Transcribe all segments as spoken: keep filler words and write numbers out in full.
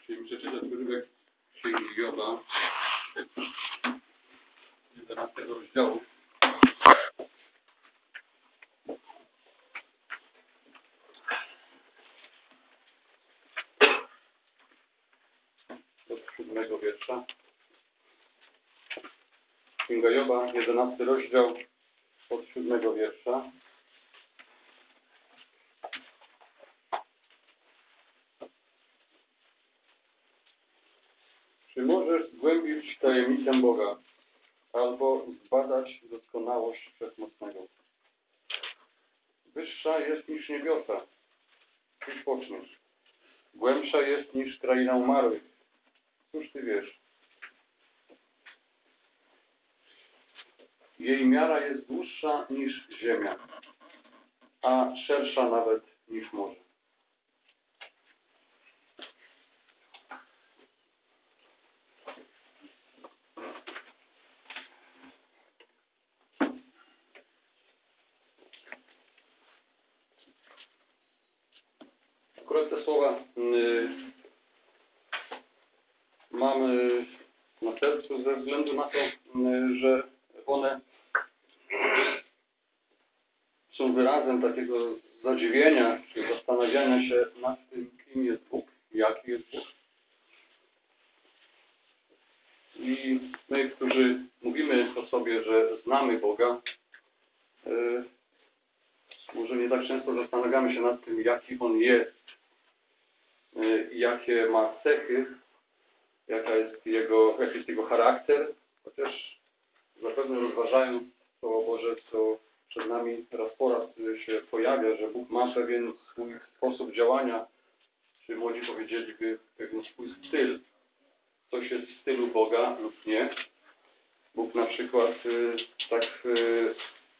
Chcieliśmy przeczytać urywek Księgi Joba, jedenastego rozdziału. Od siódmego wiersza. Księga Joba, jedenasty rozdział, od siódmego wiersza. Czy możesz zgłębić tajemnicę Boga, albo zbadać doskonałość Wszechmocnego? Wyższa jest niż niebiosa, cóż poczniesz? Głębsza jest niż kraina umarłych, cóż ty wiesz? Jej miara jest dłuższa niż ziemia, a szersza nawet niż morze. Akurat te słowa y, mamy na sercu ze względu na to, y, że one są wyrazem takiego zadziwienia czy zastanawiania się nad tym, kim jest Bóg, jaki jest Bóg. I my, którzy mówimy o sobie, że znamy Boga, y, może nie tak często zastanawiamy się nad tym, jaki On jest, y, jakie ma cechy, jaka jest jego, jaki jest Jego charakter, chociaż zapewne rozważając Słowo Boże, co przed nami raz po raz się pojawia, że Bóg ma pewien swój sposób działania, czy młodzi powiedzieliby pewien swój styl. Coś jest w stylu Boga lub nie. Bóg na przykład y, tak y,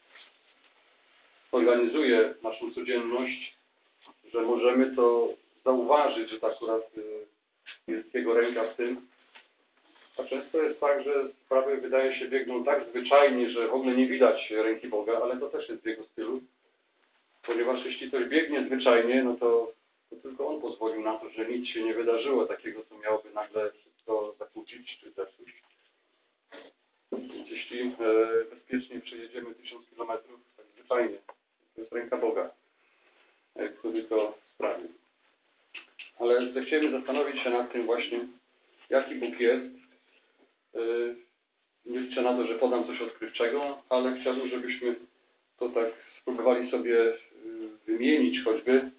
organizuje naszą codzienność, że możemy to zauważyć, że to akurat y, jest Jego ręka w tym. A często jest tak, że sprawy wydaje się biegną tak zwyczajnie, że w ogóle nie widać ręki Boga, ale to też jest w Jego stylu. Ponieważ jeśli coś biegnie zwyczajnie, no to, to tylko On pozwolił na to, że nic się nie wydarzyło takiego, co miałoby nagle wszystko zakłócić czy zepsuć. Więc jeśli e, bezpiecznie przejedziemy tysiąc kilometrów, tak zwyczajnie, to jest ręka Boga, e, który to sprawił. Ale zechcieliśmy zastanowić się nad tym właśnie, jaki Bóg jest. E, nie liczę na to, że podam coś odkrywczego, ale chciałbym, żebyśmy to tak spróbowali sobie wymienić choćby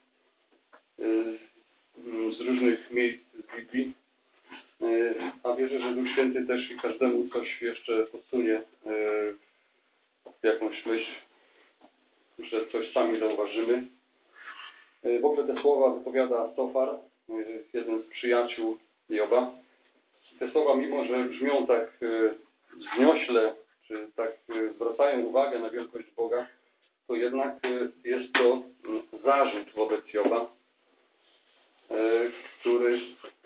z różnych miejsc z Biblii. A wierzę, że Duch Święty też i każdemu coś jeszcze podsunie w jakąś myśl, że coś sami zauważymy. W ogóle te słowa wypowiada Sofar, jeden z przyjaciół Joba. Te słowa, mimo że brzmią tak wzniośle, czy tak zwracają uwagę na wielkość Boga, to jednak jest to zarzut wobec Joba, który,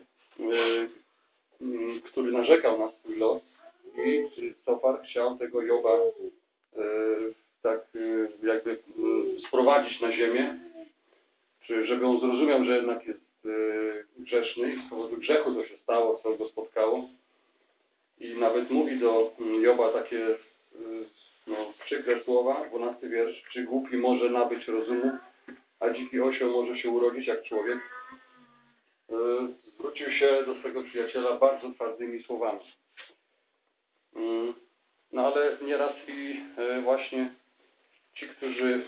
który narzekał na swój los i Sofar chciał tego Joba tak jakby sprowadzić na ziemię, czy żeby on zrozumiał, że jednak jest grzeszny i z powodu grzechu to się stało, co go spotkało. I nawet mówi do Joba takie no, przykre słowa, dwunasty wiersz. Czy głupi może nabyć rozumu, a dziki osioł może się urodzić jak człowiek? Zwrócił się do swego przyjaciela bardzo twardymi słowami. No ale nieraz i właśnie ci, którzy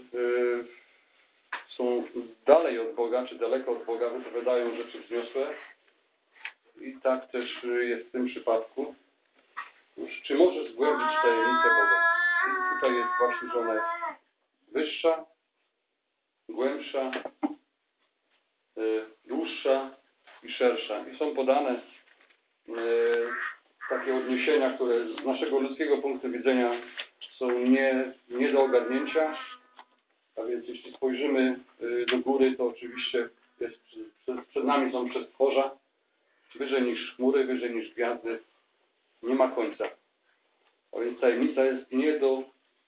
są dalej od Boga, czy daleko od Boga, wypowiadają rzeczy wzniosłe. I tak też jest w tym przypadku. Już, czy możesz zgłębić tajemnicę Boga? I tutaj jest właśnie, że ona jest wyższa, głębsza, y, dłuższa i szersza. I są podane y, takie odniesienia, które z naszego ludzkiego punktu widzenia są nie, nie do ogarnięcia. A więc jeśli spojrzymy y, do góry, to oczywiście jest, przed, przed nami są przestworza, wyżej niż chmury, wyżej niż gwiazdy. Nie ma końca. A więc tajemnica jest nie do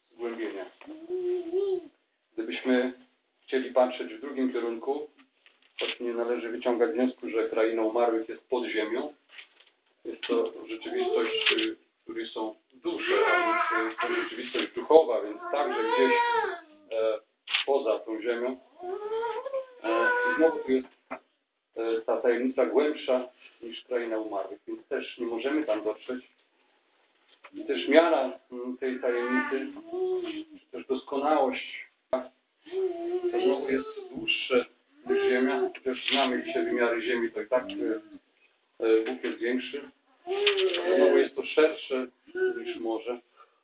zgłębienia. Gdybyśmy chcieli patrzeć w drugim kierunku, choć nie należy wyciągać wniosku, że kraina umarłych jest pod ziemią. Jest to rzeczywistość, w której są dusze, a więc jest to rzeczywistość duchowa, więc także gdzieś e, poza tą ziemią. E, znowu tu jest e, ta tajemnica głębsza niż kraina umarłych, więc też nie możemy tam dotrzeć. I też miara tej tajemnicy, czy też doskonałość, to znowu jest dłuższe niż ziemia, chociaż znamy dzisiaj wymiary ziemi, to i tak e, Bóg jest większy. Znowu jest to szersze niż morze.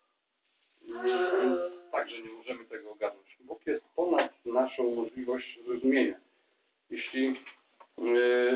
Także nie możemy tego ogarnąć. Bóg jest ponad naszą możliwość zrozumienia. Jeśli yy,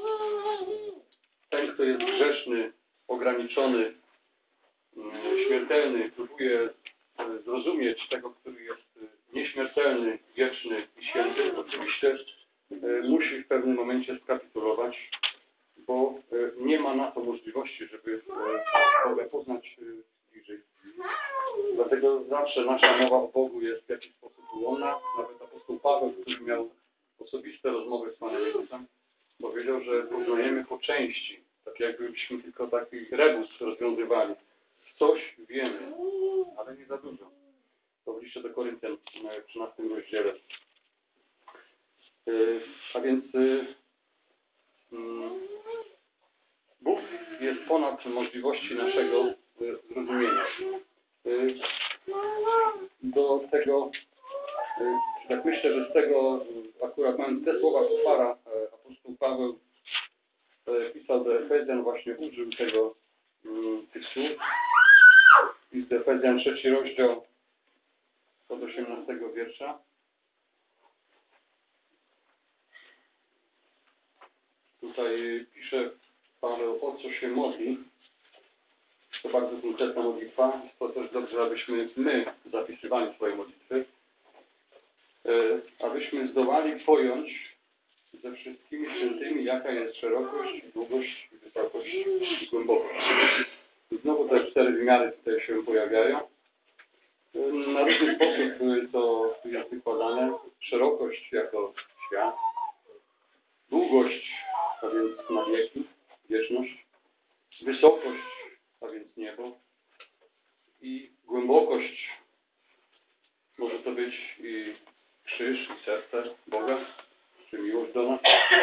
ten, kto jest grzeszny, ograniczony, yy, śmiertelny, próbuje zrozumieć tego, który jest nieśmiertelny, wieczny i święty, oczywiście yy, musi w pewnym momencie skapitulować, bo yy, nie ma na to możliwości, żeby yy, Boga poznać yy, bliżej. Dlatego zawsze nasza mowa o Bogu jest w jakiś sposób ułomna. Nawet apostoł Paweł, który miał osobiste rozmowy z Panem Jezusem, powiedział, że poznajemy po części, tak jakbyśmy tylko taki rebus rozwiązywali. Coś wiemy, ale nie za dużo. To w liście do Koryntian w trzynastym rozdziale. A więc Bóg jest ponad możliwości naszego zrozumienia. Do tego, tak myślę, że z tego, akurat mając te słowa Kufara, apostoł Paweł pisał do Efezjan, właśnie użył tego, tych słów. List do Efezjan, trzeci rozdział, od osiemnastego wiersza. Tutaj pisze Paweł, o co się modli. To bardzo konkretna modlitwa. Jest to też dobrze, abyśmy my zapisywali swoje modlitwy, abyśmy zdołali pojąć ze wszystkimi świętymi, jaka jest szerokość, długość, wysokość i głębokość. I znowu te cztery wymiary tutaj się pojawiają. Na różny sposób to jest wykładane. Szerokość jako świat, długość, a więc na wieki, wieczność, wysokość, a więc niebo, i głębokość, może to być i krzyż, i serce Boga, czy miłość do nas.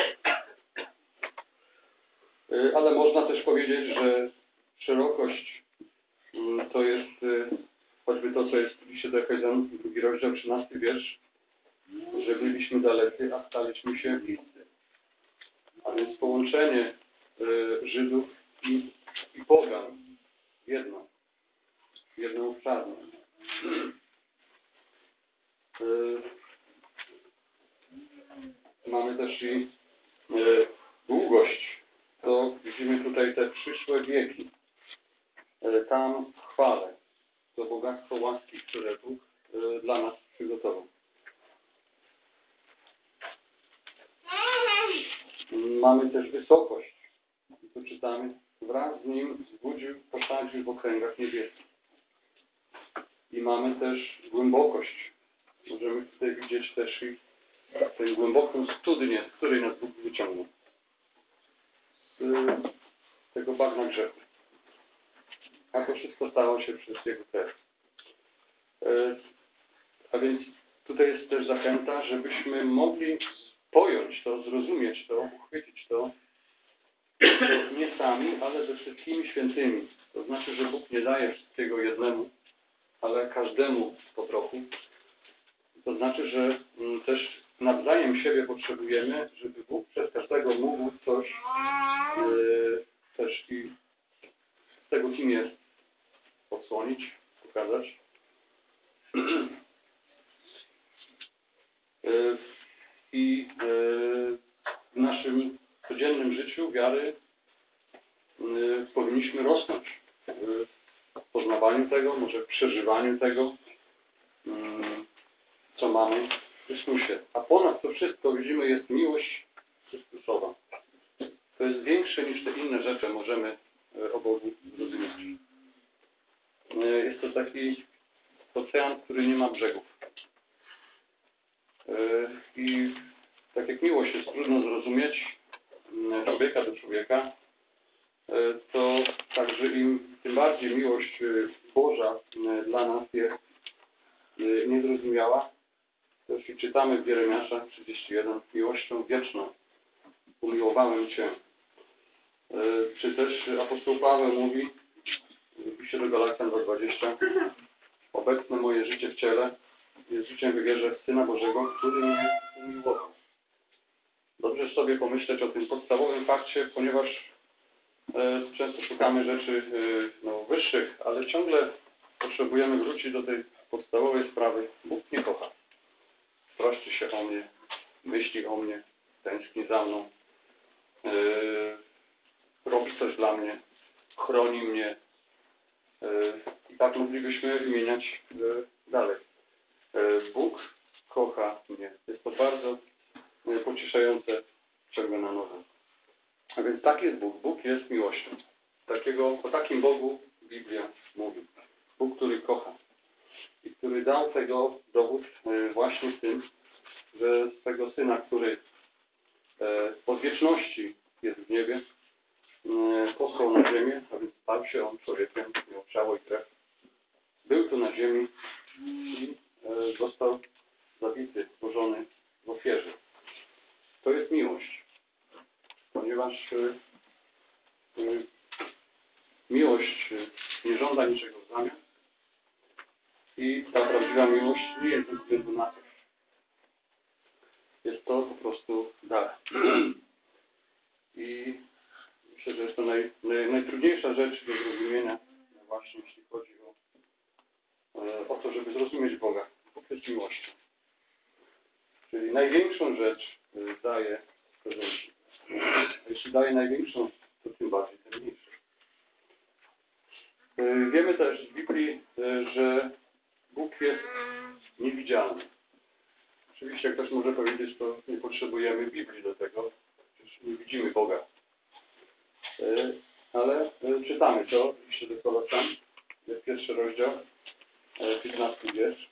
Ale można też powiedzieć, że szerokość to jest choćby to, co jest w liście do Efezjan, drugi rozdział, trzynasty wiersz, że byliśmy dalecy, a staliśmy się bliscy. A więc połączenie Żydów i, i pogan jedno, jednoobszarne. Mamy też i długość. To widzimy tutaj te przyszłe wieki. Tam w chwale. To bogactwo łaski, które Bóg dla nas przygotował. Mamy też wysokość. I tu czytamy, wraz z nim zbudził, posadził w okręgach niebieskich. I mamy też głębokość. Możemy tutaj widzieć też i tę głęboką studnię, z której nas Bóg wyciągnął. Z tego bagna grzechu. A to wszystko stało się przez Jego krew. A więc tutaj jest też zachęta, żebyśmy mogli pojąć to, zrozumieć to, uchwycić to, to nie sami, ale ze wszystkimi świętymi. To znaczy, że Bóg nie daje wszystkiego jednemu, ale każdemu po trochu. To znaczy, że też nawzajem siebie potrzebujemy, żeby Bóg przez każdego mógł coś yy, też i z tego, kim jest, odsłonić, pokazać. Yy, I yy, w naszym codziennym życiu wiary yy, powinniśmy rosnąć w poznawaniu tego, może w przeżywaniu tego, yy, co mamy w Chrystusie. A ponad to wszystko, widzimy, jest miłość Chrystusowa. To jest większe niż te inne rzeczy, możemy o Bogu zrozumieć. Jest to taki ocean, który nie ma brzegów. I tak jak miłość jest trudno zrozumieć m, człowieka do człowieka, e, to także im tym bardziej miłość e, Boża e, dla nas jest e, niezrozumiała. To już czytamy w Jeremiasza trzydzieści jeden, miłością wieczną umiłowałem Cię. E, czy też apostoł Paweł mówi w liście do Galacjan dwa dwadzieścia, obecne moje życie w ciele jest życiem w wierze w Syna Bożego, który mnie umiłował. Dobrze sobie pomyśleć o tym podstawowym fakcie, ponieważ e, często szukamy rzeczy e, no, wyższych, ale ciągle potrzebujemy wrócić do tej podstawowej sprawy. Bóg mnie kocha. Troszczy się o mnie, myśli o mnie, tęskni za mną, e, robi coś dla mnie, chroni mnie. E, I tak moglibyśmy wymieniać e, dalej. E, Bóg kocha mnie. Jest to bardzo e, pocieszające ciągle na nowo. A więc tak jest Bóg. Bóg jest miłością. Takiego, o takim Bogu Biblia mówi. Bóg, który kocha. I który dał tego dowód e, właśnie w tym, że swego Syna, który e, od wieczności jest w niebie, e, posłał na ziemię, a więc stał się on człowiekiem, miał ciało i krew. Był tu na ziemi i e, został zabity, złożony w ofierze. To jest miłość, ponieważ e, e, miłość nie żąda niczego w zamian i ta prawdziwa miłość nie jest ze względu na coś. Jest to po prostu dar. I myślę, że jest to naj, naj, najtrudniejsza rzecz do zrozumienia, właśnie jeśli chodzi o, o to, żeby zrozumieć Boga. Bóg jest miłością. Czyli największą rzecz daje prezenci. A jeśli daje największą, to tym bardziej ten mniejszy. Wiemy też z Biblii, że Bóg jest niewidzialny. Oczywiście, jak ktoś może powiedzieć, to nie potrzebujemy Biblii do tego, przecież nie widzimy Boga. Ale czytamy to, jeszcze do Kolosan, jest pierwszy rozdział, piętnasty wiersz.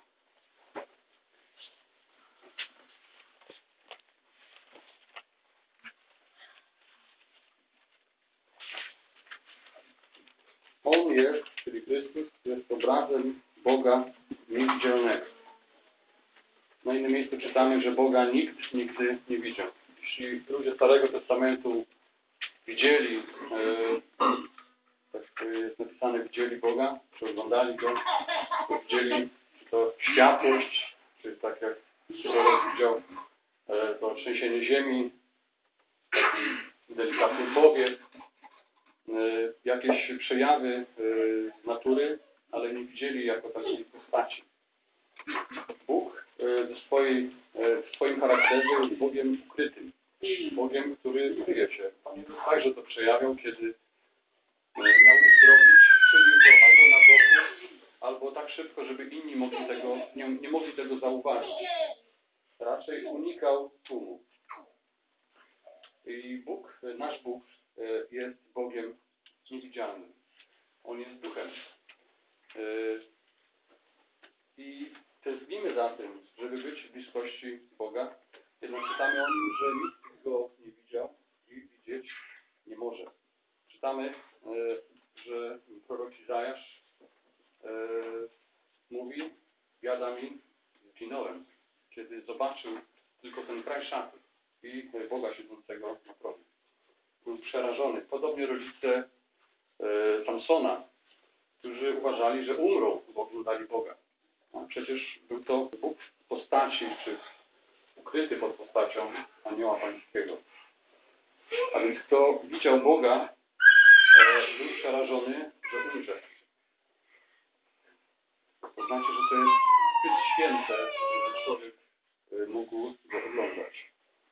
On jest, czyli Chrystus, jest obrazem Boga niewidzialnego. Na innym miejscu czytamy, że Boga nikt nigdy nie widział. Jeśli ludzie Starego Testamentu widzieli, e, tak jest napisane, widzieli Boga, czy oglądali Go, to widzieli czy to światłość, czy tak jak Izrael widział e, to trzęsienie ziemi, taki delikatny powiew, e, jakieś przejawy e, natury, ale nie widzieli jako takiej postaci. Bóg e, w, swojej, e, w swoim charakterze jest Bogiem ukrytym. Bogiem, który kryje się. Pan Jezus także to przejawiał, kiedy miał uzdrowić, czynił to albo na boku, albo tak szybko, żeby inni mogli tego, nie, nie mogli tego zauważyć. Raczej unikał tłumu. I Bóg, nasz Bóg jest Bogiem niewidzialnym. On jest duchem. I tęsknimy za tym, żeby być w bliskości Boga. Jednak czytamy o nim, że nikt go nie widział i widzieć nie może. Czytamy, że prorok Izajasz mówi, biada mi, zginąłem, kiedy zobaczył tylko ten kraj szaty i Boga siedzącego na tronie. Był przerażony. Podobnie rodzice Samsona, którzy uważali, że umrą, bo oglądali Boga. A przecież był to Bóg w postaci, czy ukryty pod postacią anioła pańskiego. A więc kto widział Boga, był przerażony, że umrze. To znaczy, że to jest zbyt święte, żeby człowiek mógł go oglądać.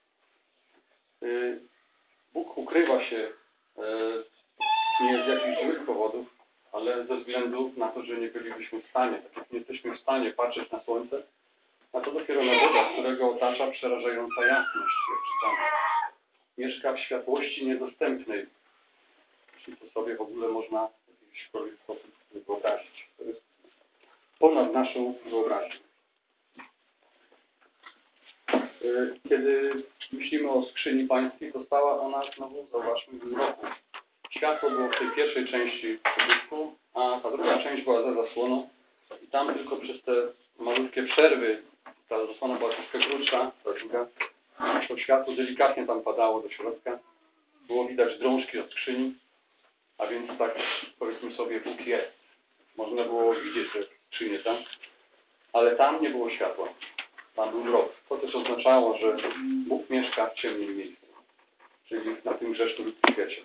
Bóg ukrywa się nie z jakichś złych powodów, ale ze względu na to, że nie bylibyśmy w stanie, tak jak nie jesteśmy w stanie patrzeć na słońce, a to dopiero na Boga, którego otacza przerażająca jasność, jak czytamy. Mieszka w światłości niedostępnej, jeśli to sobie w ogóle można w jakikolwiek sposób wyobrazić. To jest ponad naszą wyobraźnię. Kiedy myślimy o skrzyni pańskiej, to stała ona znowu, zauważmy, w mroku. Światło było w tej pierwszej części przybytku, a ta druga część była za zasłoną i tam tylko przez te malutkie przerwy, ta zasłona była troszkę krótsza, ta druga, to światło delikatnie tam padało do środka. Było widać drążki od skrzyni, a więc tak, powiedzmy sobie, Bóg jest. Można było widzieć te skrzynie tam, ale tam nie było światła. Tam był mrok. To też oznaczało, że Bóg mieszka w ciemnym miejscu, czyli na tym grzesznym świecie.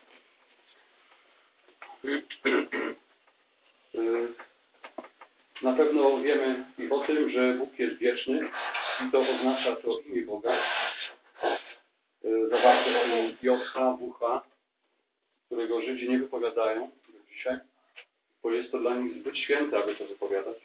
Na pewno wiemy i o tym, że Bóg jest wieczny i to oznacza to imię Boga. Zawarte w Jodha, Bucha, którego Żydzi nie wypowiadają do dzisiaj, bo jest to dla nich zbyt święte, aby to wypowiadać.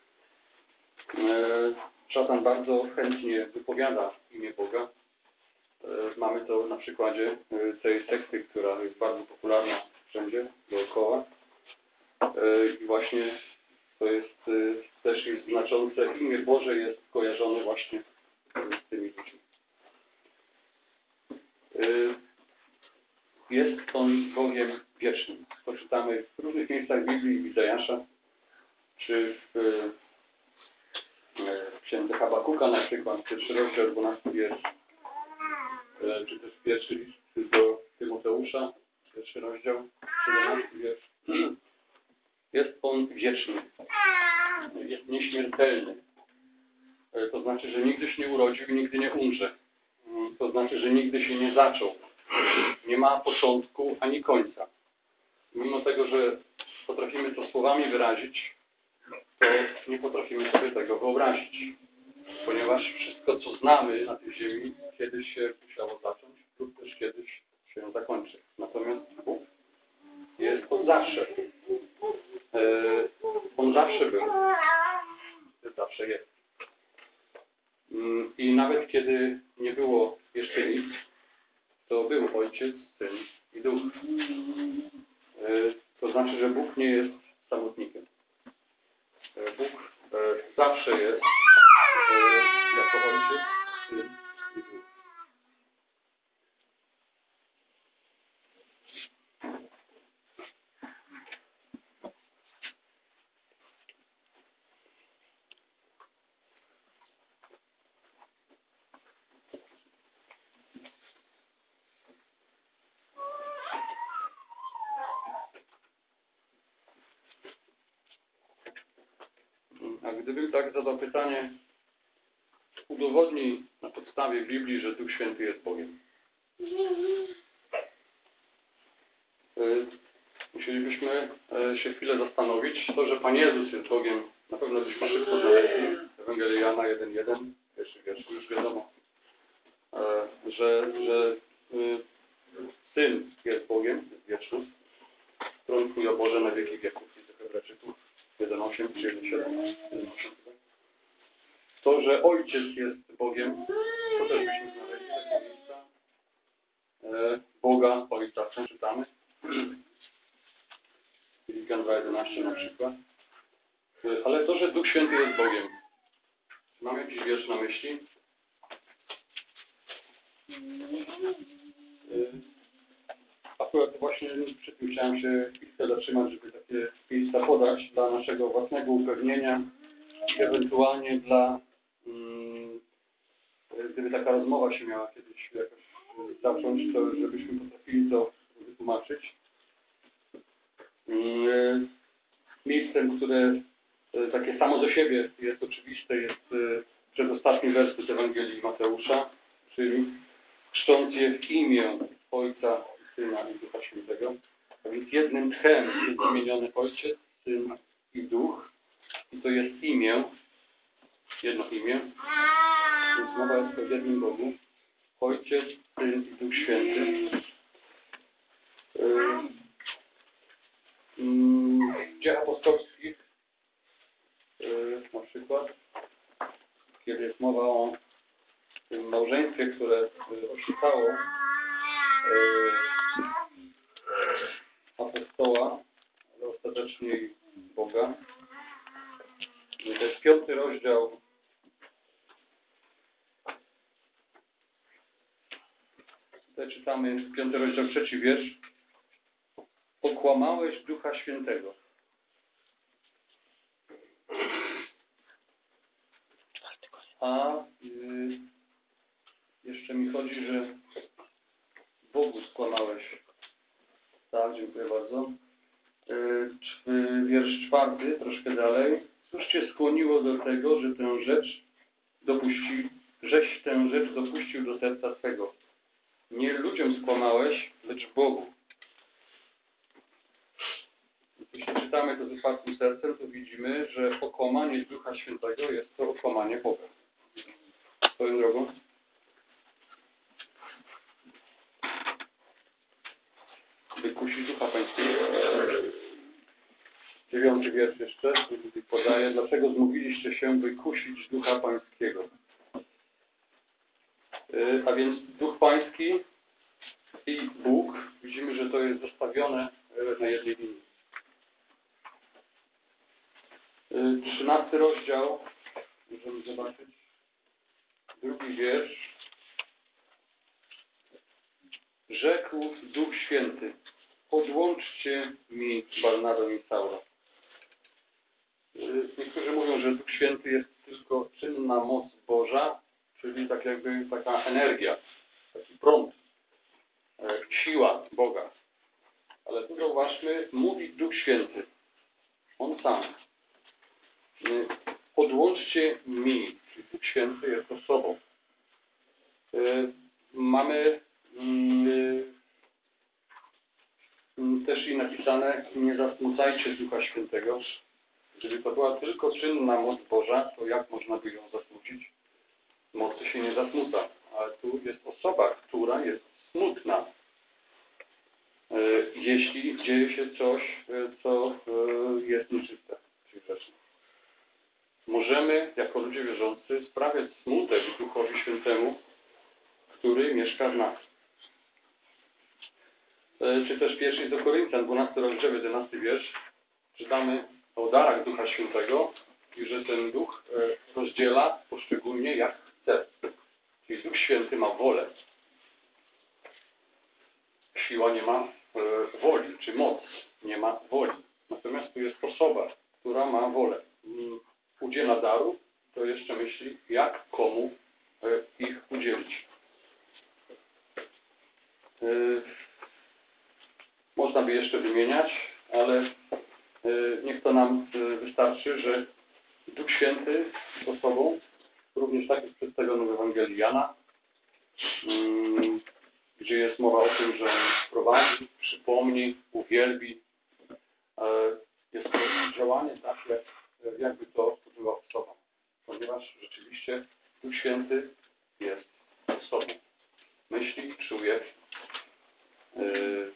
Szatan bardzo chętnie wypowiada imię Boga. Mamy to na przykładzie tej sekty, która jest bardzo popularna wszędzie dookoła. I właśnie to jest też jest znaczące. Imię Boże jest kojarzone właśnie z tymi ludźmi. Jest On Bogiem wiecznym. To czytamy w różnych miejscach Biblii, w Izajasza, czy w księdze Habakuka na przykład, pierwszy rozdział, dwunasty wiersz, czy też pierwszy list do Tymoteusza, pierwszy rozdział, siedemnasty wiersz. Jest On wieczny, jest nieśmiertelny. To znaczy, że nigdy się nie urodził i nigdy nie umrze. To znaczy, że nigdy się nie zaczął. Nie ma początku ani końca. Mimo tego, że potrafimy to słowami wyrazić, to nie potrafimy sobie tego wyobrazić. Ponieważ wszystko, co znamy na tej ziemi, kiedyś się musiało zacząć lub też kiedyś się zakończy. Natomiast Bóg jest od zawsze. On zawsze był. Zawsze jest. I nawet kiedy nie było jeszcze nic, to był Ojciec, Syn i Duch. To znaczy, że Bóg nie jest samotnikiem. Bóg zawsze jest jako Ojciec, Syn i Duch. A gdybym tak zadał pytanie, udowodnij na podstawie Biblii, że Duch Święty jest Bogiem. Musielibyśmy się chwilę zastanowić. To, że Pan Jezus jest Bogiem, na pewno byśmy szybko znaleźli. Ewangelia Jana jeden jeden, pierwszy wiersz, już wiadomo, że, że Syn jest Bogiem, jest wieczny. Tron Twój, o Boże, na wieki wieków. I do Hebrajczyków jeden osiem, czy jeden siedem, jeden osiem. To, że Ojciec jest Bogiem, to też byśmy znaleźli takie miejsca. Boga, Ojca, przeczytamy. Filipian dwa jedenaście na przykład. Ale to, że Duch Święty jest Bogiem. Czy mam jakiś wiersz na myśli? Akurat właśnie przy tym chciałem się chwilkę zatrzymać, żeby takie miejsca podać dla naszego własnego upewnienia i ewentualnie dla, hmm, gdyby taka rozmowa się miała kiedyś jakoś zacząć, to żebyśmy potrafili to wytłumaczyć. Hmm, miejscem, które takie samo do siebie jest oczywiste, jest przedostatni werset Ewangelii Mateusza, czyli chrzcząc je w imię Ojca, Syna i Ducha Świętego. A więc jednym tchem jest wymieniony Ojciec, Syn i Duch. I to jest imię, jedno imię. Więc mowa jest o jednym Bogu. Ojciec, Syn i Duch Święty. W Dziejach Apostolskich na przykład, kiedy jest mowa o tym małżeństwie, które oszukało apostoła, ale ostatecznie i Boga. To jest piąty rozdział Tutaj czytamy piąty rozdział, trzeci wiersz. Okłamałeś Ducha Świętego. A y, jeszcze mi chodzi, że Bogu skłamałeś. Tak, dziękuję bardzo. Y, wiersz czwarty, troszkę dalej. Cóż cię skłoniło do tego, że tę rzecz dopuści, żeś tę rzecz dopuścił do serca swego? Nie ludziom skłamałeś, lecz Bogu. Jeśli czytamy to z otwartym sercem, to widzimy, że okłamanie Ducha Świętego jest to okłamanie Boga. Swoją drogą. Wykusić Ducha Pańskiego. Dziewiąty wiersz jeszcze tutaj podaje. Dlaczego zmówiliście się wykusić Ducha Pańskiego? Yy, a więc Duch Pański i Bóg, widzimy, że to jest zostawione na jednej linii. Yy, trzynasty rozdział, możemy zobaczyć, drugi wiersz. Rzekł Duch Święty, odłączcie mi Barnabę i Saula. Niektórzy mówią, że Duch Święty jest tylko czynna moc Boża, czyli tak jakby taka energia, taki prąd, siła Boga. Ale tu zauważmy, mówi Duch Święty. On sam. Odłączcie mi, czyli Duch Święty jest osobą. Mamy też i napisane, nie zasmucajcie Ducha Świętego. Gdyby to była tylko czynna moc Boża, to jak można by ją zasmucić? Mocy się nie zasmuca, ale tu jest osoba, która jest smutna. Jeśli dzieje się coś, co jest nieczyste, czyli grzeszne. Możemy, jako ludzie wierzący, sprawiać smutek Duchowi Świętemu, który mieszka w nas. Czy też pierwszy do Koryntian, dwunasty rozdział, jedenasty wiersz, czytamy o darach Ducha Świętego i że ten Duch rozdziela poszczególnie jak chce. Czyli Duch Święty ma wolę. Siła nie ma woli, czy moc nie ma woli. Natomiast tu jest osoba, która ma wolę. Udziela darów, to jeszcze myśli, jak komu ich udzielić. Można by jeszcze wymieniać, ale niech to nam wystarczy, że Duch Święty z osobą, również tak jest przedstawiony w Ewangelii Jana, gdzie jest mowa o tym, że on prowadzi, przypomni, uwielbi. Jest to działanie takie, jakby to była osoba, ponieważ rzeczywiście Duch Święty jest osobą. Myśli, czuje, yy,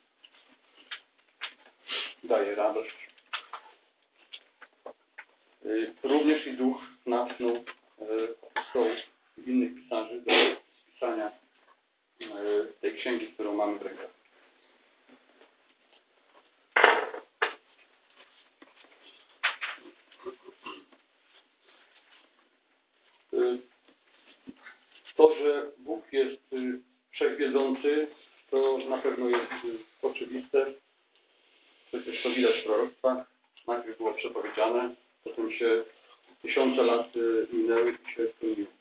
daje radość. Yy, również i Duch natchnął apostołów i innych pisarzy do spisania yy, tej księgi, którą mamy w rękach. To, że Bóg jest wszechwiedzący, to na pewno jest oczywiste. Przecież to widać w proroctwach. Najpierw było przepowiedziane, potem się tysiące lat minęły i się spełniło.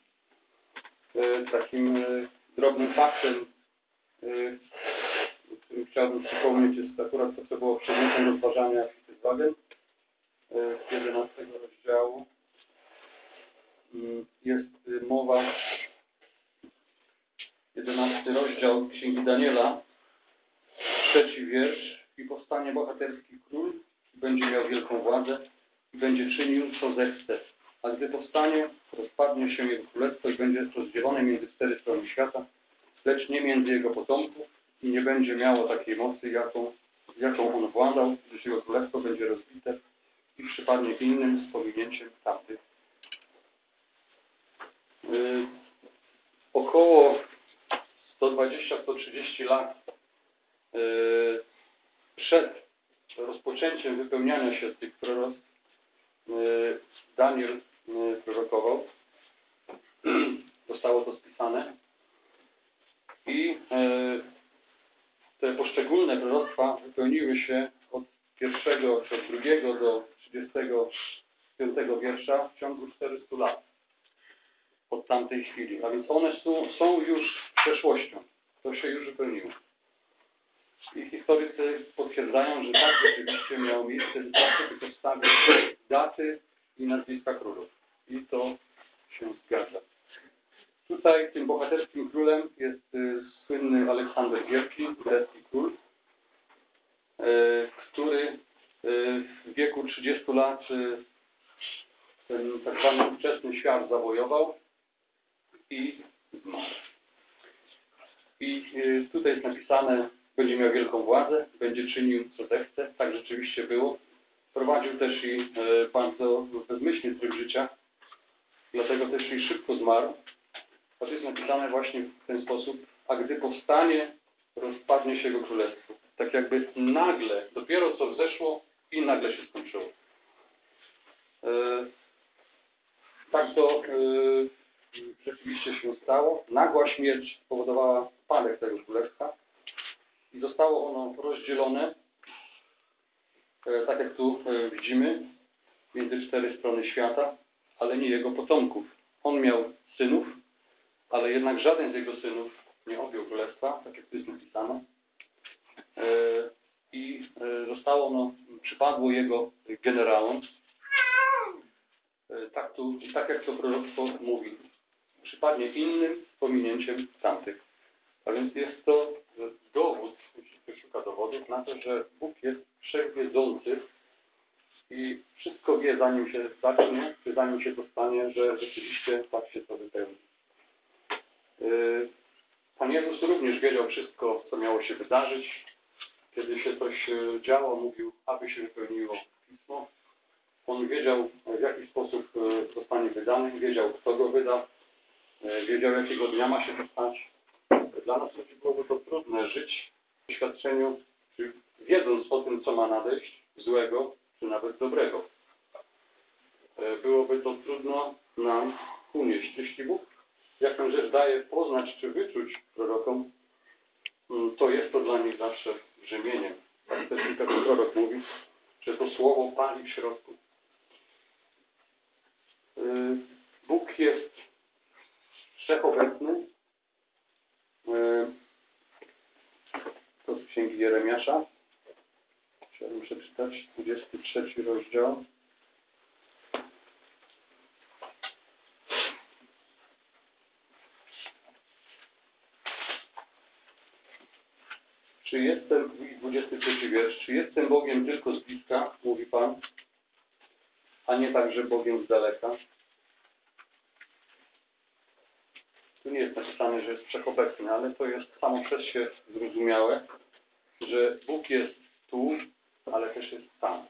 Takim drobnym faktem, którym chciałbym przypomnieć, jest akurat to, co było przedmiotem rozważania w Fitzwagen z jedenastego rozdziału. Jest mowa, jedenasty rozdział Księgi Daniela, trzeci wiersz. I powstanie bohaterski król, będzie miał wielką władzę i będzie czynił, co zechce. A gdy powstanie, rozpadnie się jego królestwo i będzie rozdzielone między cztery strony świata, lecz nie między jego potomków i nie będzie miało takiej mocy, jaką, jaką on władał, gdyż jego królestwo będzie rozbite i przypadnie innym z pominięciem tamtych. Yy, około sto dwadzieścia do stu trzydziestu lat yy, przed rozpoczęciem wypełniania się tych proroctw yy, Daniel yy, prorokował. Zostało to spisane. I te poszczególne proroctwa wypełniły się od pierwszego, od drugiego do trzydziestego piątego wiersza w ciągu czterystu lat od tamtej chwili. A więc one są, są już przeszłością. To się już wypełniło. I historycy potwierdzają, że tak rzeczywiście miało miejsce, wystarczy tylko wstawić daty i nazwiska królów. I to się zgadza. Tutaj tym bohaterskim królem jest y, słynny Aleksander Wielki, grecki król, y, który y, w wieku trzydziestu lat y, ten tak zwany ówczesny świat zawojował i zmarł. I y, tutaj jest napisane, będzie miał wielką władzę, będzie czynił co zechce. Tak rzeczywiście było. Prowadził też i y, bardzo bezmyślny tryb życia, dlatego też i szybko zmarł. A to jest napisane właśnie w ten sposób, a gdy powstanie, rozpadnie się jego królestwo. Tak jakby nagle, dopiero co wzeszło i nagle się skończyło. E, tak to e, rzeczywiście się stało. Nagła śmierć spowodowała spadek tego królestwa i zostało ono rozdzielone, e, tak jak tu e, widzimy, między cztery strony świata, ale nie jego potomków. On miał synów, ale jednak żaden z jego synów nie objął królestwa, tak jak tu jest napisane. E, I e, zostało ono, przypadło jego generałom. E, tak, tu, tak jak to proroctwo mówi. Przypadnie innym z pominięciem tamtych. A więc jest to dowód, jeśli ktoś szuka dowodów, na to, że Bóg jest wszechwiedzący i wszystko wie, zanim się zacznie, czy zanim się to stanie, że rzeczywiście tak się to wypełni. Pan Jezus również wiedział wszystko, co miało się wydarzyć. Kiedy się coś działo, mówił, aby się wypełniło Pismo. On wiedział, w jaki sposób zostanie wydany, wiedział, kto go wyda, wiedział, jakiego dnia ma się to stać. Dla nas byłoby to trudne żyć w doświadczeniu, czy wiedząc o tym, co ma nadejść, złego, czy nawet dobrego. Byłoby to trudno nam unieść. Jeśli Bóg jaką rzecz daje poznać czy wyczuć prorokom, to jest to dla nich zawsze brzemieniem. Tak też i taki prorok mówi, że to słowo pali w środku. Bóg jest wszechobecny. To z księgi Jeremiasza. Chciałbym przeczytać dwudziesty trzeci rozdział. Czy jestem, dwudziesty trzeci wiersz, czy jestem Bogiem tylko z bliska, mówi Pan, a nie także Bogiem z daleka? Tu nie jest napisane, że jest wszechobecny, ale to jest samo przez się zrozumiałe, że Bóg jest tu, ale też jest tam.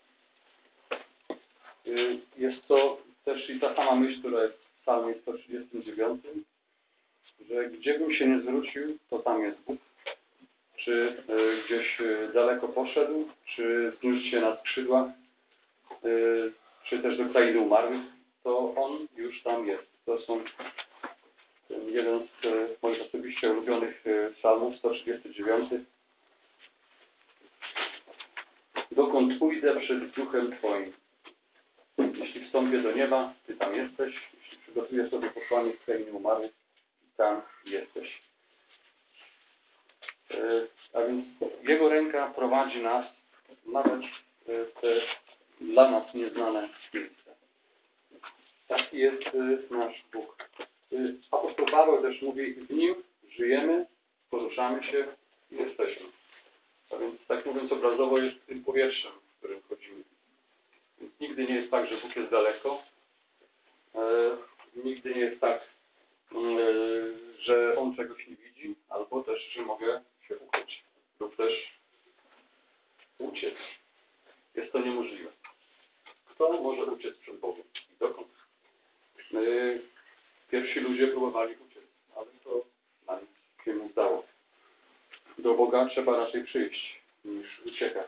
Jest to też i ta sama myśl, która jest w psalmie sto trzydziestym dziewiątym, że gdzie bym się nie zwrócił, to tam jest Bóg. Czy gdzieś daleko poszedł, czy zniósł się na skrzydłach, czy też do krainy umarłych, to On już tam jest. To są jeden z moich osobiście ulubionych psalmów, sto trzydziesty dziewiąty. Dokąd pójdę przed duchem Twoim. Jeśli wstąpię do nieba, Ty tam jesteś. Jeśli przygotuję sobie posłanie w krainie umarłych, tam jesteś. A więc Jego ręka prowadzi nas nawet w te dla nas nieznane miejsca. Taki jest nasz Bóg. Apostoł Paweł też mówi, w Nim żyjemy, poruszamy się i jesteśmy. A więc tak mówiąc obrazowo jest tym powietrzem, w którym chodzimy. Więc nigdy nie jest tak, że Bóg jest daleko. Nigdy nie jest tak, że On czegoś nie widzi, albo też, że mogę się ukryć lub też uciec. Jest to niemożliwe. Kto może uciec przed Bogiem? I dokąd? Pierwsi ludzie próbowali uciec, ale to na nic się nie udało. Do Boga trzeba raczej przyjść, niż uciekać.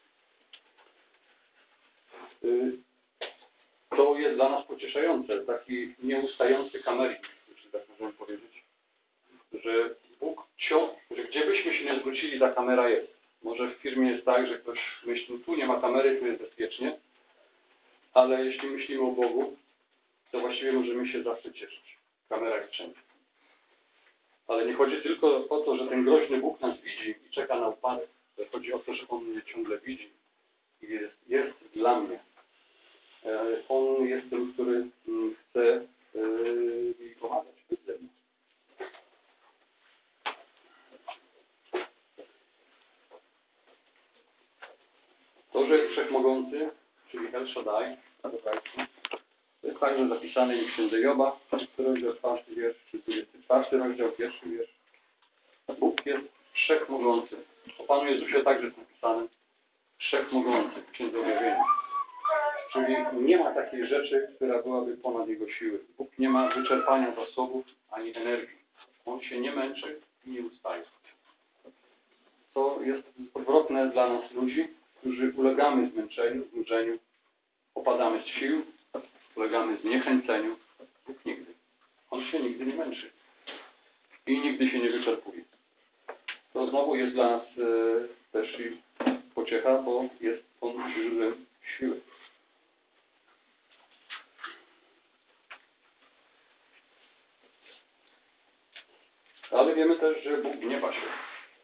To jest dla nas pocieszające, taki nieustający kamerik, jeśli tak możemy powiedzieć, że Bóg ciągle, że gdzie byśmy się nie zwrócili, ta kamera jest. Może w firmie jest tak, że ktoś myśli, tu nie ma kamery, tu jest bezpiecznie, ale jeśli myślimy o Bogu, to właściwie możemy się zawsze cieszyć. Kamera jest wszędzie. Ale nie chodzi tylko o to, że ten groźny Bóg nas widzi i czeka na upadek. Chodzi o to, że On mnie ciągle widzi i jest, jest dla mnie. On jest tym, który chce mi pomagać, być ze mną. To, że jest Wszechmogący, czyli El Shaddai, to jest także zapisane w Księdze Joba, rozdział czwarty wiersz, czy dwudziesty czwarty rozdział, pierwszy wiersz. Bóg jest Wszechmogący. O Panu Jezusie także jest napisane Wszechmogący w Księdze Objawienia. Czyli nie ma takiej rzeczy, która byłaby ponad Jego siły. Bóg nie ma wyczerpania zasobów ani energii. On się nie męczy i nie ustaje. To jest odwrotne dla nas ludzi, którzy ulegamy zmęczeniu, znużeniu, opadamy z sił, ulegamy zniechęceniu. Bóg nigdy. On się nigdy nie męczy i nigdy się nie wyczerpuje. To znowu jest dla nas e, też i pociecha, bo jest On źródłem siły. Ale wiemy też, że Bóg gniewa się.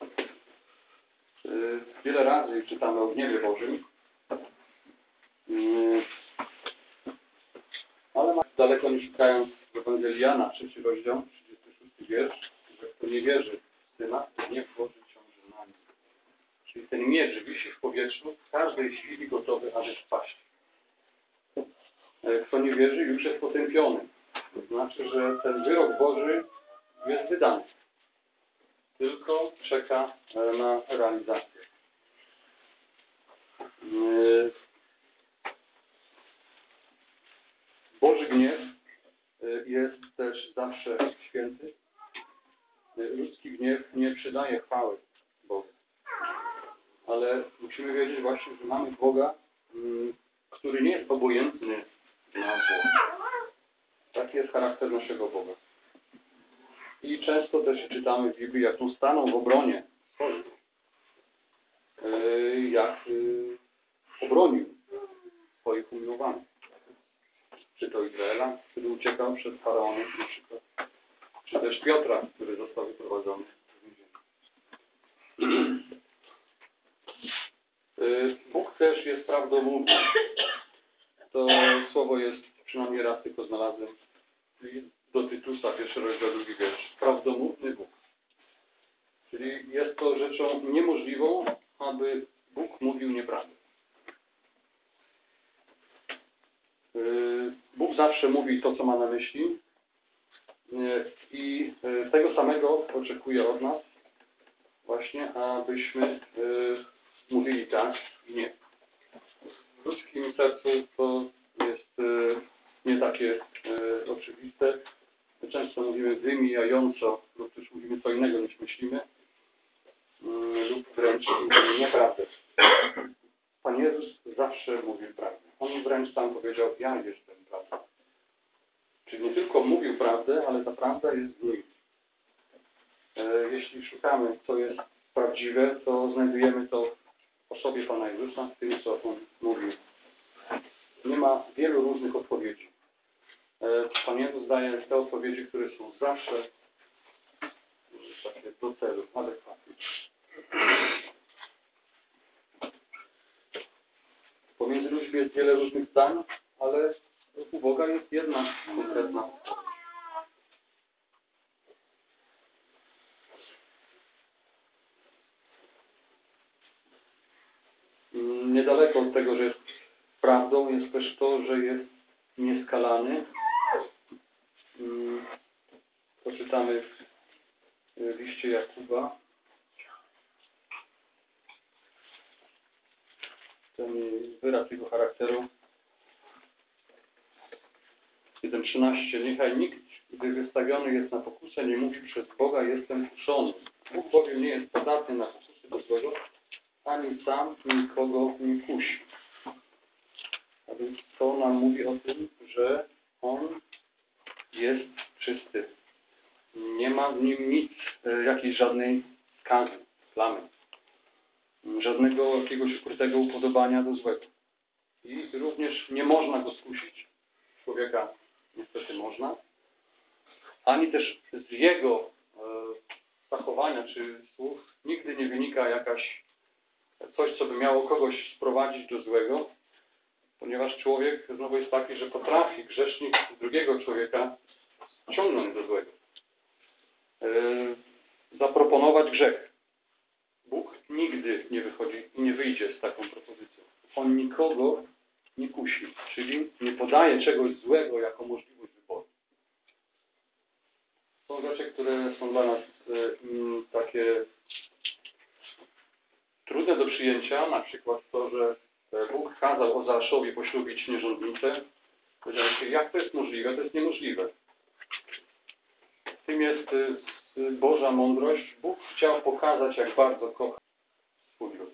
Wiele razy czytamy o gniewie Bożym, ale daleko nie szukając w Ewangelii Jana, trzeci rozdział, trzydziesty szósty wiersz, że kto nie wierzy w Syna, to gniew Boży ciąży na nim. Czyli ten miecz wisi w powietrzu, w każdej chwili gotowy, aby spaść. Kto nie wierzy, już jest potępiony. To znaczy, że ten wyrok Boży jest wydany. Tylko czeka na realizację. Boży gniew jest też zawsze święty. Ludzki gniew nie przydaje chwały Bogu. Ale musimy wiedzieć właśnie, że mamy Boga, który nie jest obojętny na zło. Taki jest charakter naszego Boga. I często też czytamy w Biblii, jak on stanął w obronie swoich, jak obronił swoich umiłowanych. Czy to Izraela, który uciekał przed Faraonem na przykład, czy też Piotra, który został wyprowadzony z więzienia. Bóg też jest prawdomówny. To słowo jest, przynajmniej raz tylko znalazłem, do Tytusa, pierwszy rozdział, drugi wiersz. Prawdomówny Bóg. Czyli jest to rzeczą niemożliwą, aby Bóg mówił nieprawdę. Bóg zawsze mówi to, co ma na myśli i tego samego oczekuje od nas właśnie, abyśmy mówili tak i nie. W ludzkim sercu to jest nie takie oczywiste. Często mówimy wymijająco lub też mówimy co innego niż myślimy lub wręcz mówimy nieprawdę. Pan Jezus zawsze mówił prawdę. On wręcz tam powiedział, ja jestem prawdą. Czyli nie tylko mówił prawdę, ale ta prawda jest w nim. Jeśli szukamy, co jest prawdziwe, to znajdujemy to w osobie Pana Jezusa, w tym, co On mówił. Nie ma wielu różnych odpowiedzi. Pan Jezus daje te odpowiedzi, które są zawsze takie do celu, adekwatne. Pomiędzy ludźmi jest wiele różnych zdań, ale u Boga jest jedna konkretna odpowiedź. Niedaleko od tego, że jest prawdą, jest też to, że jest nieskalany. To czytamy w liście Jakuba. Ten wyraz jego charakteru. jeden trzynaście. Niechaj nikt, gdy wystawiony jest na pokusę, nie mówi przez Boga, jestem kuszony. Bóg bowiem nie jest podatny na pokusy do złego, ani sam nikogo nie kusi. A więc to nam mówi o tym, że On jest czysty. Nie ma w nim nic, jakiejś żadnej skazy, plamy. Żadnego jakiegoś ukrytego upodobania do złego. I również nie można go skusić. Człowieka niestety można. Ani też z jego e, zachowania czy słów nigdy nie wynika jakaś coś, co by miało kogoś sprowadzić do złego, ponieważ człowiek znowu jest taki, że potrafi grzesznik drugiego człowieka ciągnąć do złego. E, zaproponować grzech. Bóg nigdy nie wychodzi i nie wyjdzie z taką propozycją. On nikogo nie kusi, czyli nie podaje czegoś złego jako możliwość wyboru. Są rzeczy, które są dla nas y, takie trudne do przyjęcia, na przykład to, że Bóg kazał Ozeaszowi poślubić nierządnicę. Powiedział się, jak to jest możliwe? To jest niemożliwe. W tym jest y, Boża mądrość. Bóg chciał pokazać, jak bardzo kocha swój lud.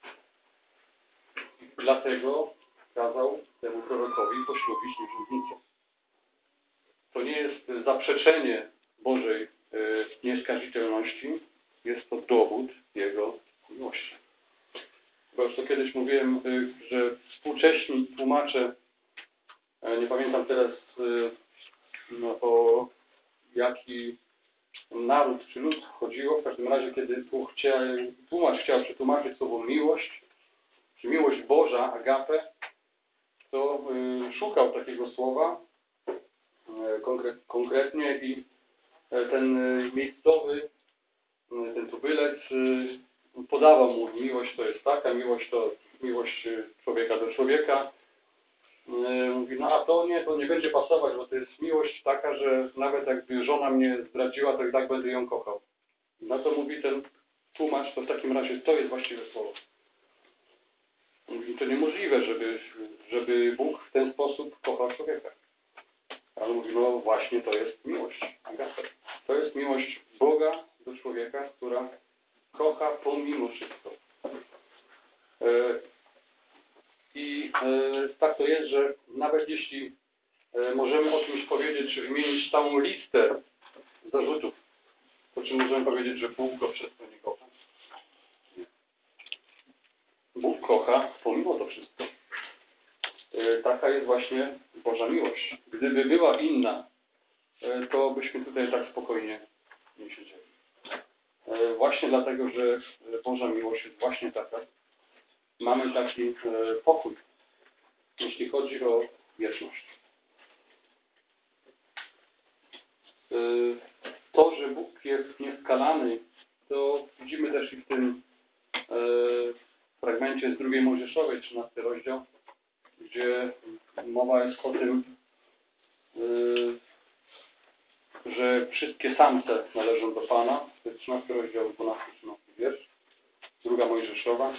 Dlatego kazał temu prorokowi poślubić nierządnicę. To nie jest zaprzeczenie Bożej y, nieskazitelności, jest to dowód Jego miłości. Bo już to kiedyś mówiłem, y, że współcześni tłumacze, y, nie pamiętam teraz y, no, o jaki naród czy lud chodziło, w każdym razie kiedy tłumacz chciał przetłumaczyć słowo miłość, czy miłość Boża, agape, to y, szukał takiego słowa y, konkret, konkretnie i y, ten y, miejscowy, y, ten tubylec y, podawał mu, miłość to jest taka, miłość to miłość człowieka do człowieka. Y, mówi, no a to nie, to nie będzie pasować, bo to jest miłość taka, że nawet jakby żona mnie zdradziła, to i tak będę ją kochał. Na to mówi ten tłumacz, to w takim razie to jest właściwe słowo. Mówi, to niemożliwe, żeby, żeby Bóg w ten sposób kochał człowieka. Ale mówi, no właśnie to jest miłość. To jest miłość Boga do człowieka, która kocha pomimo wszystko. I tak to jest, że nawet jeśli możemy o czymś powiedzieć, czy wymienić całą listę zarzutów, to czy możemy powiedzieć, że Bóg go przez to nie kocha? Nie. Bóg kocha pomimo to wszystko. Taka jest właśnie Boża miłość. Gdyby była inna, to byśmy tutaj tak spokojnie nie siedzieli. Właśnie dlatego, że Boża miłość jest właśnie taka, mamy taki pokój, jeśli chodzi o wieczność. To, że Bóg jest nieskalany, to widzimy też i w tym fragmencie z drugiej Mojżeszowej, trzynasty rozdział, gdzie mowa jest o tym, że wszystkie samce należą do Pana. To jest trzynasty rozdział, dwunasty trzynasty wiersz. Druga Mojżeszowa.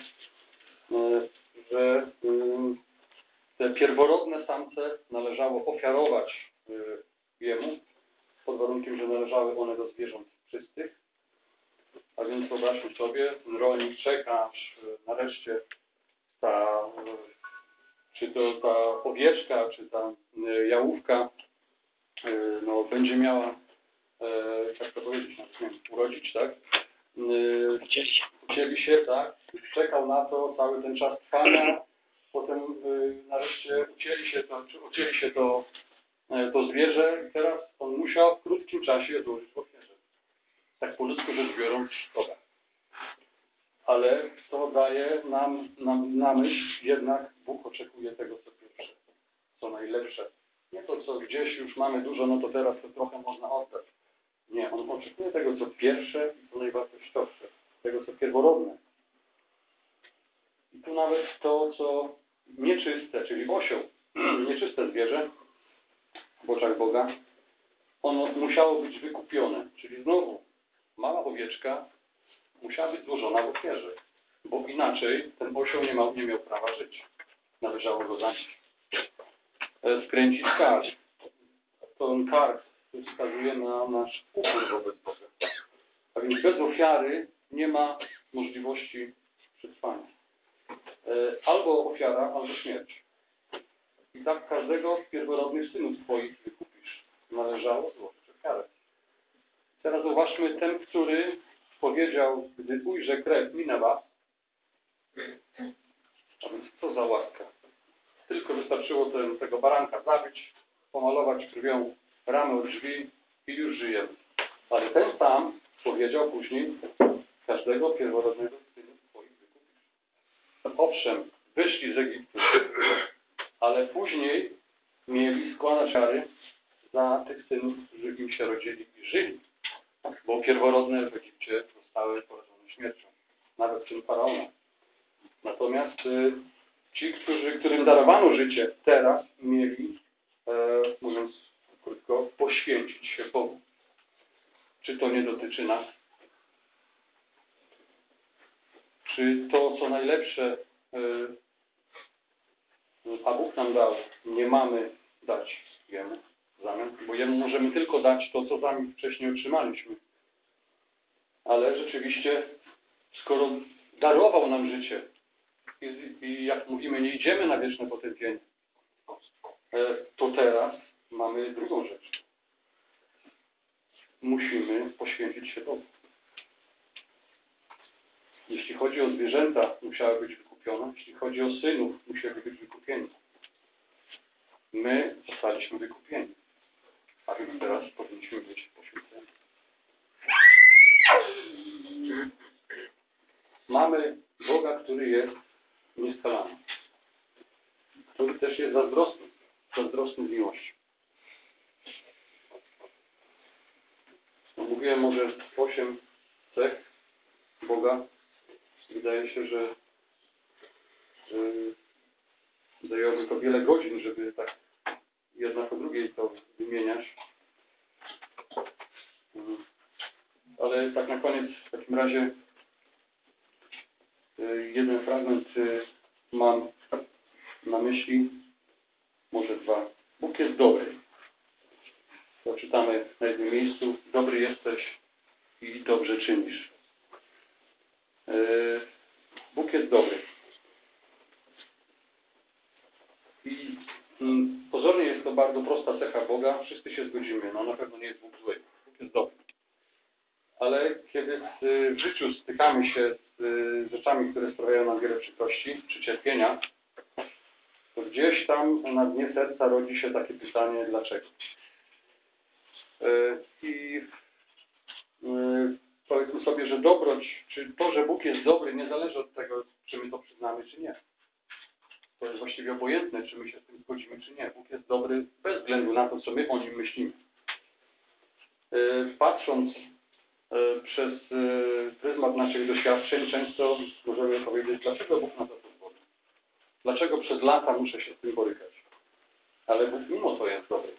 Że te pierworodne samce należało ofiarować Jemu, pod warunkiem, że należały one do zwierząt czystych. A więc wyobraźmy sobie, ten rolnik czeka, aż nareszcie ta, czy to ta owieczka, czy ta jałówka no, będzie miała, jak to powiedzieć, nie wiem, urodzić, tak? Ucięli się. Ucięli się, tak? Czekał na to cały ten czas trwania, potem nareszcie ucięli się to, ucięli się to, to zwierzę i teraz on musiał w krótkim czasie je złożyć w ofierze. Tak po ludzku rzecz biorąc, szkoda. Ale to daje nam, nam na myśl, jednak Bóg oczekuje tego, co pierwsze, co najlepsze. Nie to, co gdzieś już mamy dużo, no to teraz to trochę można oddać. Nie, on oczekuje tego, co pierwsze i co najwartościowsze. Tego, co pierworodne. I tu nawet to, co nieczyste, czyli osioł, nieczyste zwierzę w oczach Boga, ono musiało być wykupione. Czyli znowu mała owieczka musiała być złożona w ofierze, bo inaczej ten osioł nie, ma, nie miał prawa żyć. Należało go zanieść. Skręcić kark. Ten kark wskazuje na nasz upór wobec Boga. A więc bez ofiary nie ma możliwości przetrwania. Albo ofiara, albo śmierć. I tak każdego z pierworodnych synów Twoich wykupisz. Należało złożyć ofiarę. Teraz zauważmy ten, który powiedział, gdy ujrzę krew mi na was, a więc co za łaska. Tylko wystarczyło ten, tego baranka zabić, pomalować krwią ramę od drzwi i już żyjemy. Ale ten sam powiedział później, każdego pierworodnego synu twoich wykupisz. Owszem, wyszli z Egiptu, ale później mieli składać kary za tych synów, którzy im się rodzili i żyli. Bo pierworodne w Egipcie zostały porażone śmiercią. Nawet syn Faraona. Natomiast y, ci, którzy, którym darowano życie, teraz mieli, e, mówiąc krótko, poświęcić się Bogu. Czy to nie dotyczy nas? Czy to, co najlepsze, e, a Bóg nam dał, nie mamy dać Jemu w zamian? Bo Jemu możemy tylko dać to, co sami wcześniej otrzymaliśmy. Ale rzeczywiście, skoro darował nam życie i, i jak mówimy, nie idziemy na wieczne potępienie, to teraz mamy drugą rzecz. Musimy poświęcić się Bogu. Jeśli chodzi o zwierzęta, musiały być wykupione. Jeśli chodzi o synów, musieli być wykupieni. My zostaliśmy wykupieni. A więc teraz powinniśmy być poświęceni. Mamy Boga, który jest nieskalany. Który też jest zazdrosny. Zazdrosny z miłości. Mówiłem może osiem cech Boga. Wydaje się, że yy, zajęłoby to wiele godzin, żeby tak jedna po drugiej to wymieniać. Yy. Ale tak na koniec w takim razie yy, jeden fragment yy, mam na myśli, może dwa. Bóg jest dobry. To czytamy na jednym miejscu. Dobry jesteś i dobrze czynisz. Yy, Bóg jest dobry. I mm, pozornie jest to bardzo prosta cecha Boga. Wszyscy się zgodzimy. No na pewno nie jest Bóg zły. Bóg jest dobry. Ale kiedy w, w życiu stykamy się z y, rzeczami, które sprawiają nam wiele przykrości czy cierpienia, to gdzieś tam na dnie serca rodzi się takie pytanie, dlaczego? Yy, I yy, powiedzmy sobie, że dobroć, czy to, że Bóg jest dobry, nie zależy od tego, czy my to przyznamy, czy nie. To jest właściwie obojętne, czy my się z tym zgodzimy, czy nie. Bóg jest dobry bez względu na to, co my o Nim myślimy. Yy, patrząc yy, przez yy, pryzmat naszych doświadczeń, często możemy powiedzieć, dlaczego Bóg na to pozwoli. Dlaczego przez lata muszę się z tym borykać. Ale Bóg mimo to jest dobry.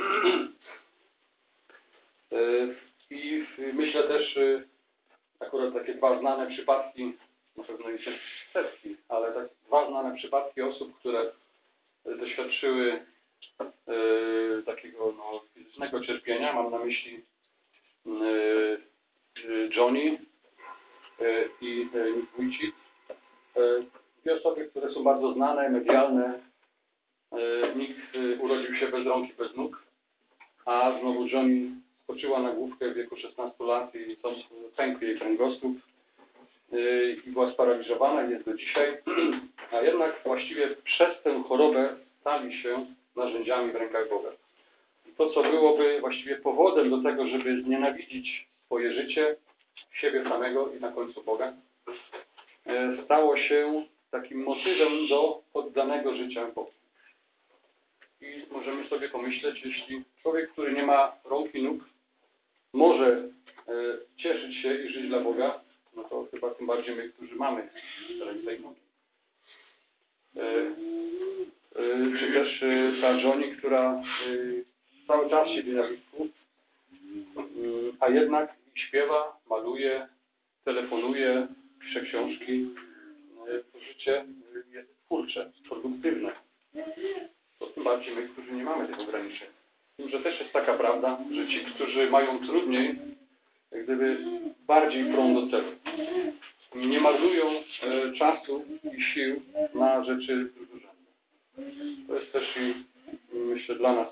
Yy, I myślę też, akurat takie dwa znane przypadki, na pewno ich jest setki, ale tak dwa znane przypadki osób, które doświadczyły e, takiego no, fizycznego cierpienia. Mam na myśli e, Johnny e, i e, Nick Vujicic. E, dwie osoby, które są bardzo znane, medialne. E, Nick e, urodził się bez rąk i bez nóg, a znowu Johnny skoczyła na główkę w wieku szesnastu lat i pękł jej kręgosłup i była sparaliżowana i jest do dzisiaj. A jednak właściwie przez tę chorobę stali się narzędziami w rękach Boga. I to, co byłoby właściwie powodem do tego, żeby znienawidzić swoje życie, siebie samego i na końcu Boga, stało się takim motywem do oddanego życia Bogu. I możemy sobie pomyśleć, jeśli człowiek, który nie ma rąk i nóg, może e, cieszyć się i żyć dla Boga, no to chyba tym bardziej my, którzy mamy ręce i nogi. E, e, czy też e, ta Johnny, która e, cały czas siedzi na wózku, e, a jednak śpiewa, maluje, telefonuje, pisze książki. E, to życie jest twórcze, produktywne. To tym bardziej my, którzy nie mamy tych ograniczeń. Tym, że też jest taka prawda, że ci, którzy mają trudniej, jak gdyby bardziej prą do celu. Nie marnują e, czasu i sił na rzeczy drugorzędne. To jest też i myślę dla nas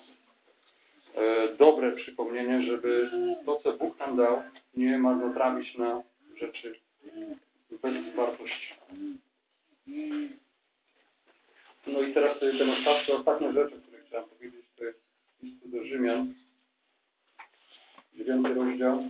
e, dobre przypomnienie, żeby to, co Bóg nam dał, nie marnotrawić na rzeczy bez wartości. No i teraz ten ostatni, ostatnia rzecz, o której chciałem powiedzieć, to jest list do Rzymian, dziewiąty rozdział.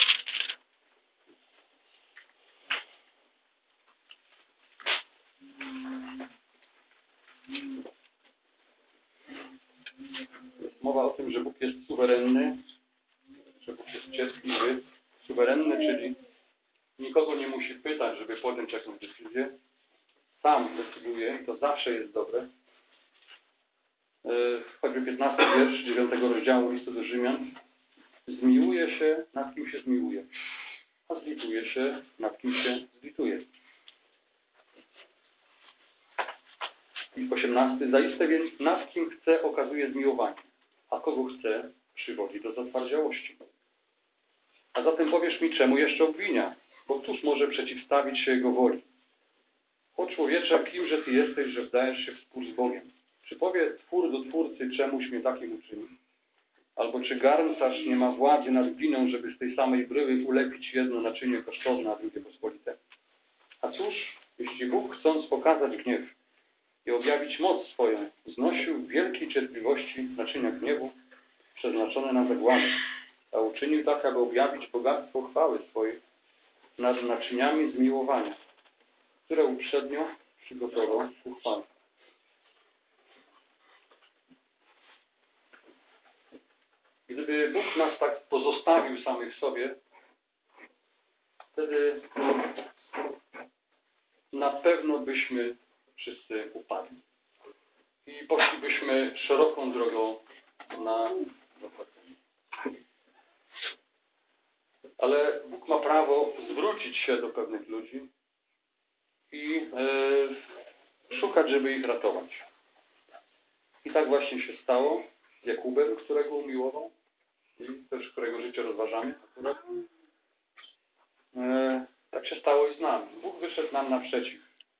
Jest mowa o tym, że Bóg jest suwerenny, że Bóg jest cierpliwy. Suwerenny, czyli nikogo nie musi pytać, żeby podjąć jakąś decyzję. Sam decyduje i to zawsze jest dobre. Choćby piętnasty wiersz dziewiątego rozdziału listu do Rzymian. Zmiłuje się, nad kim się zmiłuje, a zlituje się, nad kim się zlituje. I osiemnasty. Zaiste więc nad kim chce okazuje zmiłowanie, a kogo chce przywodzi do zatwardziałości. A zatem powiesz mi, czemu jeszcze obwinia? Bo któż może przeciwstawić się Jego woli? O człowiecze, kimże Ty jesteś, że wdajesz się w spór z Bogiem? Czy powie twór do Twórcy, czemuś mnie takim uczyni? Albo czy garncarz nie ma władzy nad gliną, żeby z tej samej bryły ulepić jedno naczynie kosztowne, a drugie pospolite? A cóż, jeśli Bóg, chcąc pokazać gniew i objawić moc swoją, znosił w wielkiej cierpliwości naczynia gniewu przeznaczone na zagładę, a uczynił tak, aby objawić bogactwo chwały swojej nad naczyniami zmiłowania, które uprzednio przygotował ku chwale. Gdyby Bóg nas tak pozostawił samych sobie, wtedy na pewno byśmy wszyscy upadli. I poszlibyśmy szeroką drogą na zapłacenie. Ale Bóg ma prawo zwrócić się do pewnych ludzi i e, szukać, żeby ich ratować. I tak właśnie się stało z Jakubem, którego umiłował i też którego życie rozważamy akurat. E, tak się stało i z nami. Bóg wyszedł nam naprzeciw.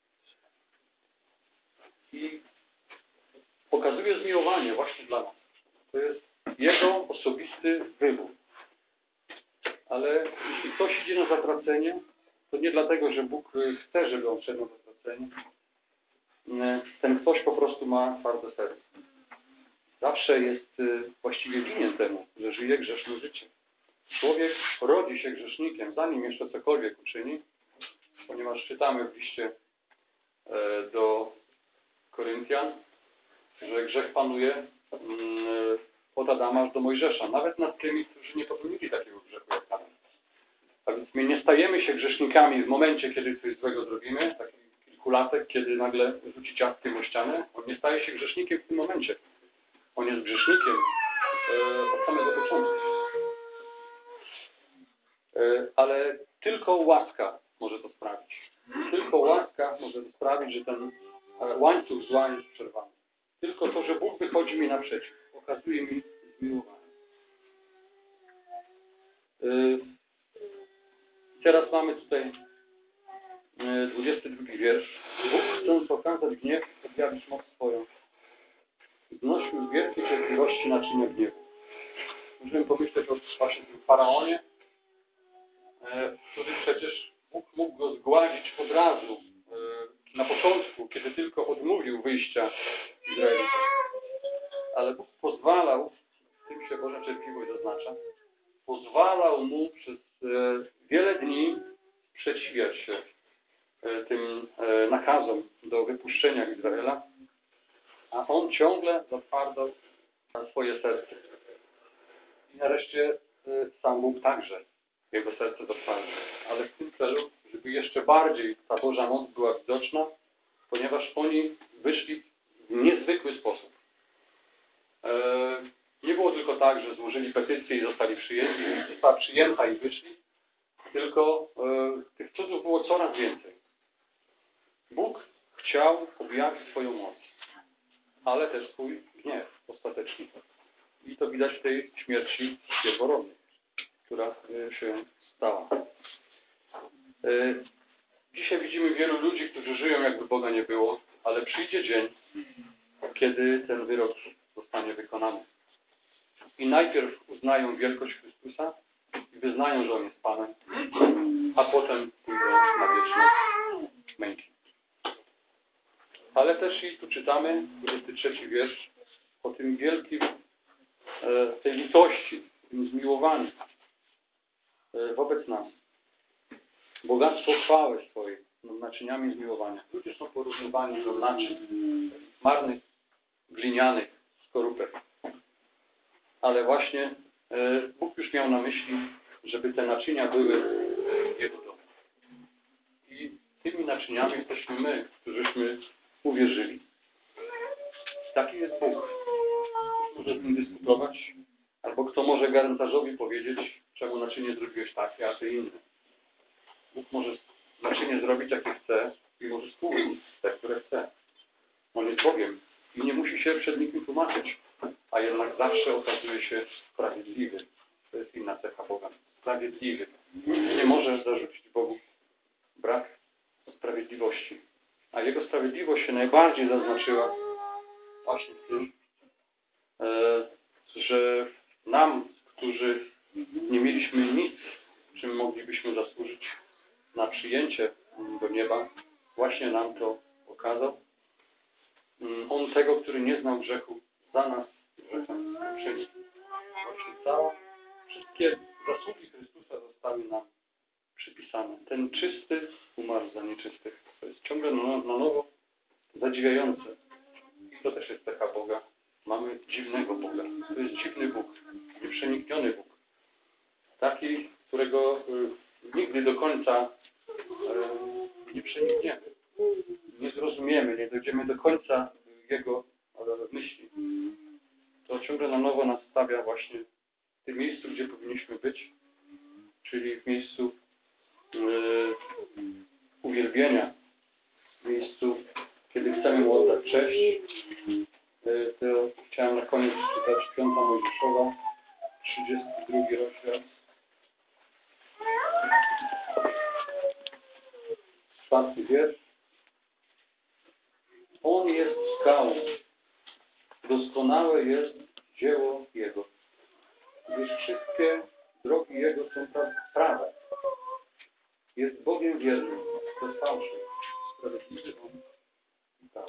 I pokazuje zmiłowanie właśnie dla nas. To jest Jego osobisty wybór. Ale jeśli ktoś idzie na zatracenie, to nie dlatego, że Bóg chce, żeby on szedł na zatracenie. Ten ktoś po prostu ma twarde serce. Zawsze jest właściwie winien temu, że żyje grzeszne życie. Człowiek rodzi się grzesznikiem, zanim jeszcze cokolwiek uczyni, ponieważ czytamy w liście do Koryntian, że grzech panuje od Adama aż do Mojżesza, nawet nad tymi, którzy nie popełnili takiego grzechu jak Adam. A więc my nie stajemy się grzesznikami w momencie, kiedy coś złego zrobimy, taki kilkulatek, kiedy nagle rzuci ciastkiem o ścianę. On nie staje się grzesznikiem w tym momencie. On jest grzesznikiem e, od samego początku. E, ale tylko łaska może to sprawić. Tylko łaska może to sprawić, że ten łańcuch zła jest przerwany. Tylko to, że Bóg wychodzi mi naprzeciw, okazuje mi zmiłowanie. E, teraz mamy tutaj dwudziesty drugi wiersz. Bóg, chcąc okazać gniew, objawić moc swoją, znosił z wielkiej cierpliwości naczynia gniewu. Możemy pomyśleć o właśnie tym faraonie, który przecież Bóg mógł go zgładzić od razu, na początku, kiedy tylko odmówił wyjścia Izraela. Ale Bóg pozwalał, w tym się Boża cierpliwość zaznacza, pozwalał mu przez wiele dni sprzeciwiać się tym nakazom do wypuszczenia Izraela, a on ciągle zatwardał na swoje serce. I nareszcie sam Bóg także jego serce zatwardził. Ale w tym celu, żeby jeszcze bardziej ta Boża moc była widoczna, ponieważ oni wyszli w niezwykły sposób. Nie było tylko tak, że złożyli petycję i zostali przyjęci, została przyjęta i wyszli, tylko tych cudów było coraz więcej. Bóg chciał objawić swoją moc, ale też swój gniew ostatecznie. I to widać w tej śmierci pierworodnej, która się stała. Dzisiaj widzimy wielu ludzi, którzy żyją, jakby Boga nie było, ale przyjdzie dzień, kiedy ten wyrok zostanie wykonany. I najpierw uznają wielkość Chrystusa i wyznają, że On jest Panem, a potem pójdą na wieczne męki. Ale też i tu czytamy, dwudziesty trzeci wiersz, o tym wielkim, e, tej litości, tym zmiłowaniu e, wobec nas. Bogactwo chwały swojej nad naczyniami zmiłowania. Ludzie są porównywani do naczyń marnych, glinianych, skorupek. Ale właśnie e, Bóg już miał na myśli, żeby te naczynia były w Jego domu. I tymi naczyniami jesteśmy my, którzyśmy uwierzyli. Taki jest Bóg. Może z nim dyskutować, albo kto może garncarzowi powiedzieć, czemu naczynie zrobiłeś takie, a ty inne. Bóg może naczynie zrobić, jakie chce i może skłuć te, które chce. On jest Bogiem i nie musi się przed nikim tłumaczyć, a jednak zawsze okazuje się sprawiedliwy. To jest inna cecha Boga. Sprawiedliwy. Nie może zarzucić Bogu brak sprawiedliwości. A Jego sprawiedliwość się najbardziej zaznaczyła właśnie w tym, że nam, którzy nie mieliśmy nic, czym moglibyśmy zasłużyć na przyjęcie do nieba, właśnie nam to okazał. On tego, który nie znał grzechu, za nas grzechem uczynił. Właśnie cała, wszystkie zasługi Chrystusa zostały nam przypisane. Ten czysty umarł za nieczystych. To jest ciągle na, na nowo zadziwiające. I to też jest cecha Boga. Mamy dziwnego Boga. To jest dziwny Bóg, nieprzenikniony Bóg. Taki, którego y, nigdy do końca y, nie przenikniemy. Nie zrozumiemy, nie dojdziemy do końca Jego y, myśli. To ciągle na nowo nas stawia właśnie w tym miejscu, gdzie powinniśmy być, czyli w miejscu y, uwielbienia, w miejscu, kiedy chcemy Mu oddać cześć. Y, to chciałem na koniec czytać piąta Mojżeszowa, trzydziesty drugi rozdział. Czwarty wiersz. On jest skałą. Doskonałe jest dzieło Jego. Gdyż wszystkie drogi Jego są prawe. Jest Bogiem wiernym, bez fałszu, sprawiedliwy On i prawy.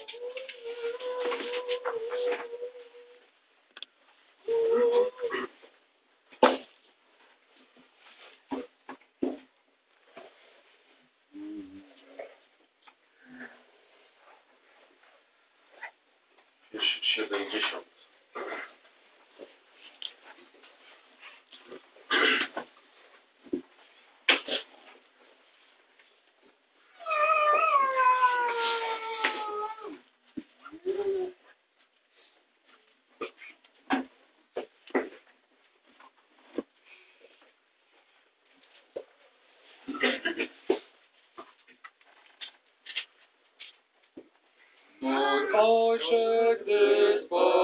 Wiersz siedemdziesiąt. Mój Ojcze, gdy spojrzę